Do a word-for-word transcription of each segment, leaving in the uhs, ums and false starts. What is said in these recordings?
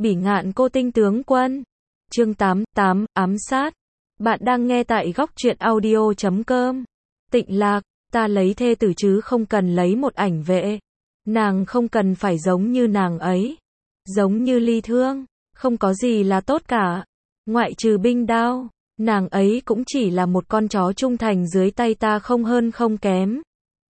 Bỉ ngạn cô tinh tướng quân. Chương tám, tám, ám sát. Bạn đang nghe tại góc truyện audio chấm com. Tịnh Lạc, ta lấy thê tử chứ không cần lấy một ảnh vệ. Nàng không cần phải giống như nàng ấy. Giống như Ly Thương, không có gì là tốt cả. Ngoại trừ binh đao, nàng ấy cũng chỉ là một con chó trung thành dưới tay ta không hơn không kém.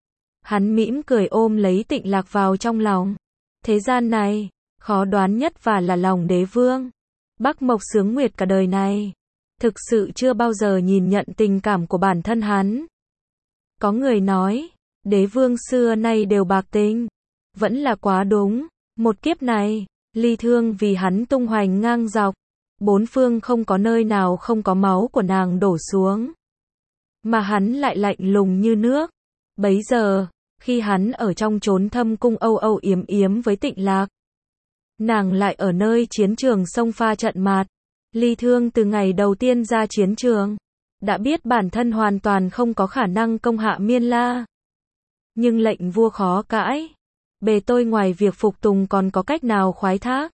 Hắn mỉm cười ôm lấy Tịnh Lạc vào trong lòng. Thế gian này, khó đoán nhất và là lòng đế vương. Bắc Mộc Sướng Nguyệt cả đời này, thực sự chưa bao giờ nhìn nhận tình cảm của bản thân hắn. Có người nói, đế vương xưa nay đều bạc tình. Vẫn là quá đúng, một kiếp này, Ly Thương vì hắn tung hoành ngang dọc. Bốn phương không có nơi nào không có máu của nàng đổ xuống. Mà hắn lại lạnh lùng như nước. Bấy giờ, khi hắn ở trong chốn thâm cung âu âu yếm yếm với Tịnh Lạc, nàng lại ở nơi chiến trường sông pha trận mạt. Ly Thương từ ngày đầu tiên ra chiến trường, đã biết bản thân hoàn toàn không có khả năng công hạ Miên La. Nhưng lệnh vua khó cãi. Bề tôi ngoài việc phục tùng còn có cách nào khoái thác.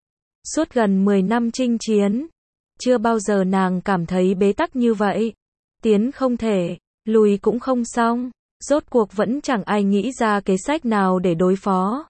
Suốt gần mười năm chinh chiến, chưa bao giờ nàng cảm thấy bế tắc như vậy. Tiến không thể, lùi cũng không xong. Rốt cuộc vẫn chẳng ai nghĩ ra kế sách nào để đối phó.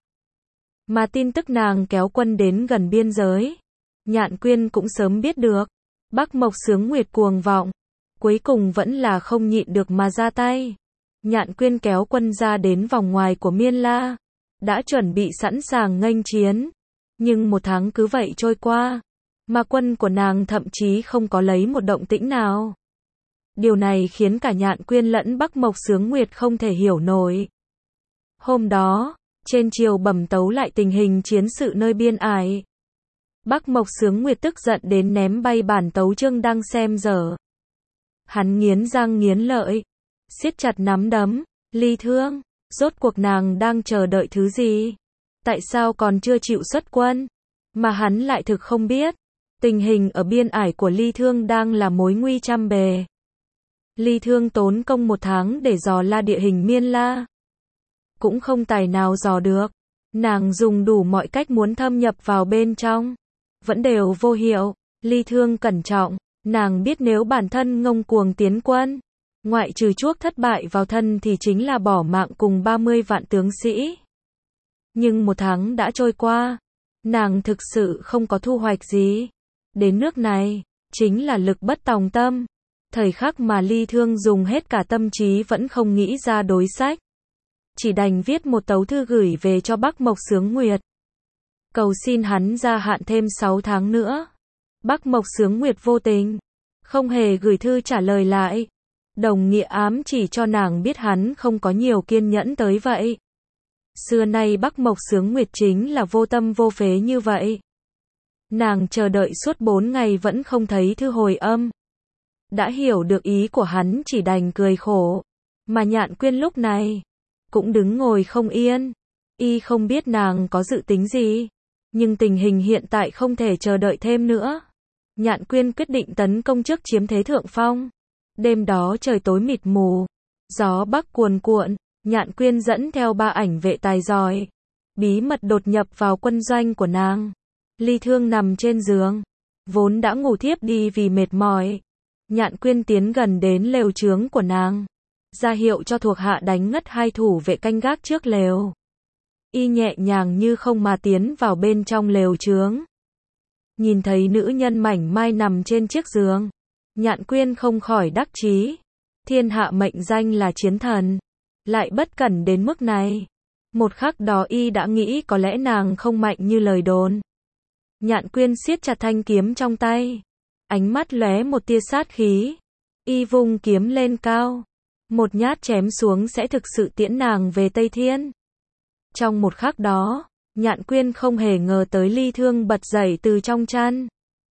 Mà tin tức nàng kéo quân đến gần biên giới, Nhạn Quyên cũng sớm biết được. Bắc Mộc Sướng Nguyệt cuồng vọng, cuối cùng vẫn là không nhịn được mà ra tay. Nhạn Quyên kéo quân ra đến vòng ngoài của Miên La, đã chuẩn bị sẵn sàng nghênh chiến. Nhưng một tháng cứ vậy trôi qua, mà quân của nàng thậm chí không có lấy một động tĩnh nào. Điều này khiến cả Nhạn Quyên lẫn Bắc Mộc Sướng Nguyệt không thể hiểu nổi. Hôm đó, trên triều bẩm tấu lại tình hình chiến sự nơi biên ải. Bắc Mộc Sướng Nguyệt tức giận đến ném bay bản tấu chương đang xem dở. Hắn nghiến răng nghiến lợi, siết chặt nắm đấm. Ly Thương, rốt cuộc nàng đang chờ đợi thứ gì? Tại sao còn chưa chịu xuất quân? Mà hắn lại thực không biết, tình hình ở biên ải của Ly Thương đang là mối nguy trăm bề. Ly Thương tốn công một tháng để dò la địa hình Miên La, cũng không tài nào dò được. Nàng dùng đủ mọi cách muốn thâm nhập vào bên trong, vẫn đều vô hiệu. Ly Thương cẩn trọng, nàng biết nếu bản thân ngông cuồng tiến quân, ngoại trừ chuốc thất bại vào thân thì chính là bỏ mạng cùng ba mươi vạn tướng sĩ. Nhưng một tháng đã trôi qua, nàng thực sự không có thu hoạch gì. Đến nước này, chính là lực bất tòng tâm. Thời khắc mà Ly Thương dùng hết cả tâm trí vẫn không nghĩ ra đối sách. Chỉ đành viết một tấu thư gửi về cho Bắc Mộc Sướng Nguyệt, cầu xin hắn gia hạn thêm sáu tháng nữa. Bắc Mộc Sướng Nguyệt vô tình, không hề gửi thư trả lời lại. Đồng nghĩa ám chỉ cho nàng biết hắn không có nhiều kiên nhẫn tới vậy. Xưa nay Bắc Mộc Sướng Nguyệt chính là vô tâm vô phế như vậy. Nàng chờ đợi suốt bốn ngày vẫn không thấy thư hồi âm. Đã hiểu được ý của hắn chỉ đành cười khổ. Mà Nhạn Quyên lúc này cũng đứng ngồi không yên. Y không biết nàng có dự tính gì, nhưng tình hình hiện tại không thể chờ đợi thêm nữa. Nhạn Quyên quyết định tấn công trước chiếm thế thượng phong. Đêm đó trời tối mịt mù, gió bắc cuồn cuộn. Nhạn Quyên dẫn theo ba ảnh vệ tài giỏi, bí mật đột nhập vào quân doanh của nàng. Ly Thương nằm trên giường, vốn đã ngủ thiếp đi vì mệt mỏi. Nhạn Quyên tiến gần đến lều trướng của nàng, ra hiệu cho thuộc hạ đánh ngất hai thủ vệ canh gác trước lều. Y nhẹ nhàng như không mà tiến vào bên trong lều trướng. Nhìn thấy nữ nhân mảnh mai nằm trên chiếc giường, Nhạn Quyên không khỏi đắc chí. Thiên hạ mệnh danh là chiến thần, lại bất cẩn đến mức này. Một khắc đó y đã nghĩ có lẽ nàng không mạnh như lời đồn. Nhạn Quyên siết chặt thanh kiếm trong tay, ánh mắt lóe một tia sát khí. Y vung kiếm lên cao, một nhát chém xuống sẽ thực sự tiễn nàng về Tây Thiên. Trong một khắc đó, Nhạn Quyên không hề ngờ tới Ly Thương bật dậy từ trong chăn,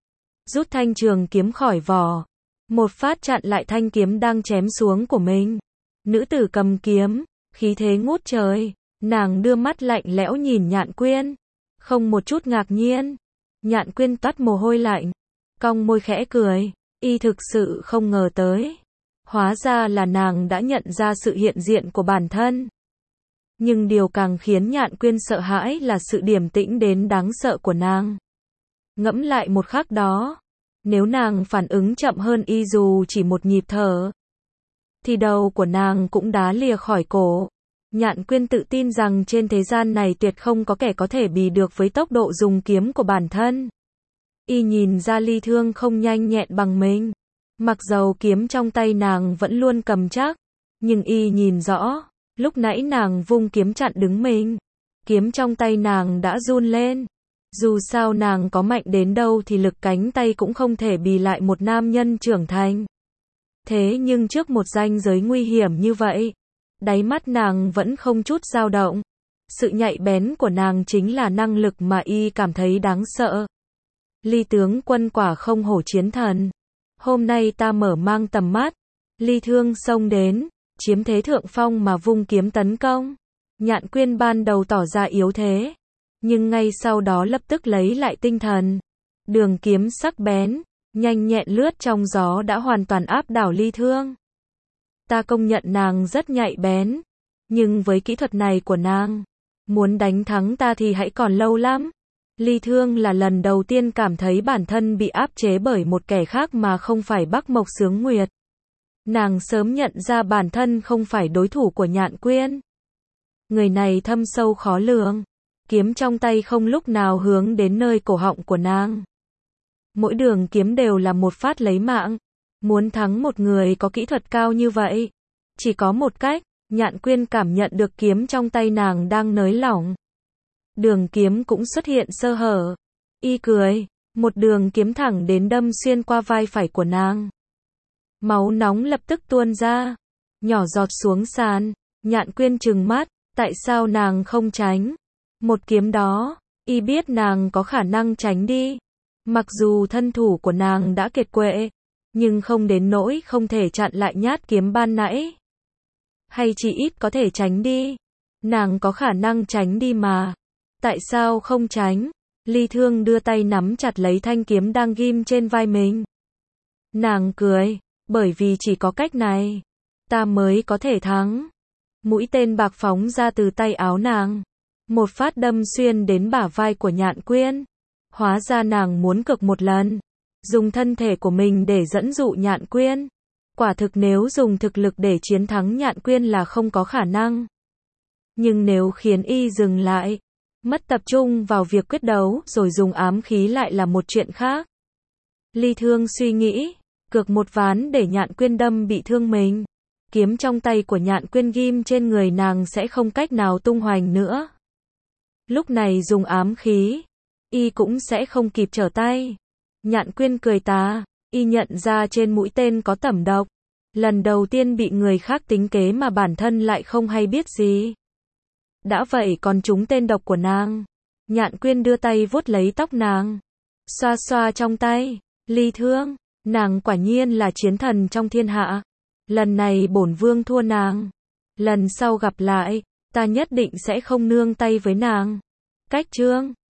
rút thanh trường kiếm khỏi vỏ, một phát chặn lại thanh kiếm đang chém xuống của mình. Nữ tử cầm kiếm, khí thế ngút trời. Nàng đưa mắt lạnh lẽo nhìn Nhạn Quyên, không một chút ngạc nhiên. Nhạn Quyên toát mồ hôi lạnh, cong môi khẽ cười. Y thực sự không ngờ tới, hóa ra là nàng đã nhận ra sự hiện diện của bản thân. Nhưng điều càng khiến Nhạn Quyên sợ hãi là sự điềm tĩnh đến đáng sợ của nàng. Ngẫm lại một khắc đó, nếu nàng phản ứng chậm hơn y dù chỉ một nhịp thở, thì đầu của nàng cũng đá lìa khỏi cổ. Nhạn Quyên tự tin rằng trên thế gian này tuyệt không có kẻ có thể bì được với tốc độ dùng kiếm của bản thân. Y nhìn ra Ly Thương không nhanh nhẹn bằng mình. Mặc dầu kiếm trong tay nàng vẫn luôn cầm chắc, nhưng y nhìn rõ, lúc nãy nàng vung kiếm chặn đứng mình. Kiếm trong tay nàng đã run lên. Dù sao nàng có mạnh đến đâu thì lực cánh tay cũng không thể bì lại một nam nhân trưởng thành. Thế nhưng trước một ranh giới nguy hiểm như vậy, đáy mắt nàng vẫn không chút dao động. Sự nhạy bén của nàng chính là năng lực mà y cảm thấy đáng sợ. Ly tướng quân quả không hổ chiến thần. Hôm nay ta mở mang tầm mắt. Ly Thương xông đến, chiếm thế thượng phong mà vung kiếm tấn công. Nhạn Quyên ban đầu tỏ ra yếu thế, nhưng ngay sau đó lập tức lấy lại tinh thần. Đường kiếm sắc bén, nhanh nhẹn lướt trong gió đã hoàn toàn áp đảo Ly Thương. Ta công nhận nàng rất nhạy bén, nhưng với kỹ thuật này của nàng, muốn đánh thắng ta thì hãy còn lâu lắm. Ly Thương là lần đầu tiên cảm thấy bản thân bị áp chế bởi một kẻ khác mà không phải Bắc Mộc Sướng Nguyệt. Nàng sớm nhận ra bản thân không phải đối thủ của Nhạn Quyên. Người này thâm sâu khó lường, kiếm trong tay không lúc nào hướng đến nơi cổ họng của nàng. Mỗi đường kiếm đều là một phát lấy mạng. Muốn thắng một người có kỹ thuật cao như vậy, chỉ có một cách. Nhạn Quyên cảm nhận được kiếm trong tay nàng đang nới lỏng. Đường kiếm cũng xuất hiện sơ hở. Y cười, một đường kiếm thẳng đến đâm xuyên qua vai phải của nàng. Máu nóng lập tức tuôn ra, nhỏ giọt xuống sàn. Nhạn Quyên trừng mắt, tại sao nàng không tránh? Một kiếm đó, y biết nàng có khả năng tránh đi. Mặc dù thân thủ của nàng đã kiệt quệ, nhưng không đến nỗi không thể chặn lại nhát kiếm ban nãy. Hay chỉ ít có thể tránh đi. Nàng có khả năng tránh đi mà. Tại sao không tránh? Ly Thương đưa tay nắm chặt lấy thanh kiếm đang ghim trên vai mình. Nàng cười, bởi vì chỉ có cách này, ta mới có thể thắng. Mũi tên bạc phóng ra từ tay áo nàng. Một phát đâm xuyên đến bả vai của Nhạn Quyên. Hóa ra nàng muốn cược một lần, dùng thân thể của mình để dẫn dụ Nhạn Quyên. Quả thực nếu dùng thực lực để chiến thắng Nhạn Quyên là không có khả năng. Nhưng nếu khiến y dừng lại, mất tập trung vào việc quyết đấu rồi dùng ám khí lại là một chuyện khác. Ly Thương suy nghĩ, cược một ván để Nhạn Quyên đâm bị thương mình. Kiếm trong tay của Nhạn Quyên ghim trên người nàng sẽ không cách nào tung hoành nữa. Lúc này dùng ám khí, y cũng sẽ không kịp trở tay. Nhạn Quyên cười tà, y nhận ra trên mũi tên có tẩm độc. Lần đầu tiên bị người khác tính kế mà bản thân lại không hay biết gì. Đã vậy còn trúng tên độc của nàng. Nhạn Quyên đưa tay vuốt lấy tóc nàng, xoa xoa trong tay. Ly Thương, nàng quả nhiên là chiến thần trong thiên hạ. Lần này bổn vương thua nàng. Lần sau gặp lại, ta nhất định sẽ không nương tay với nàng. Cách chương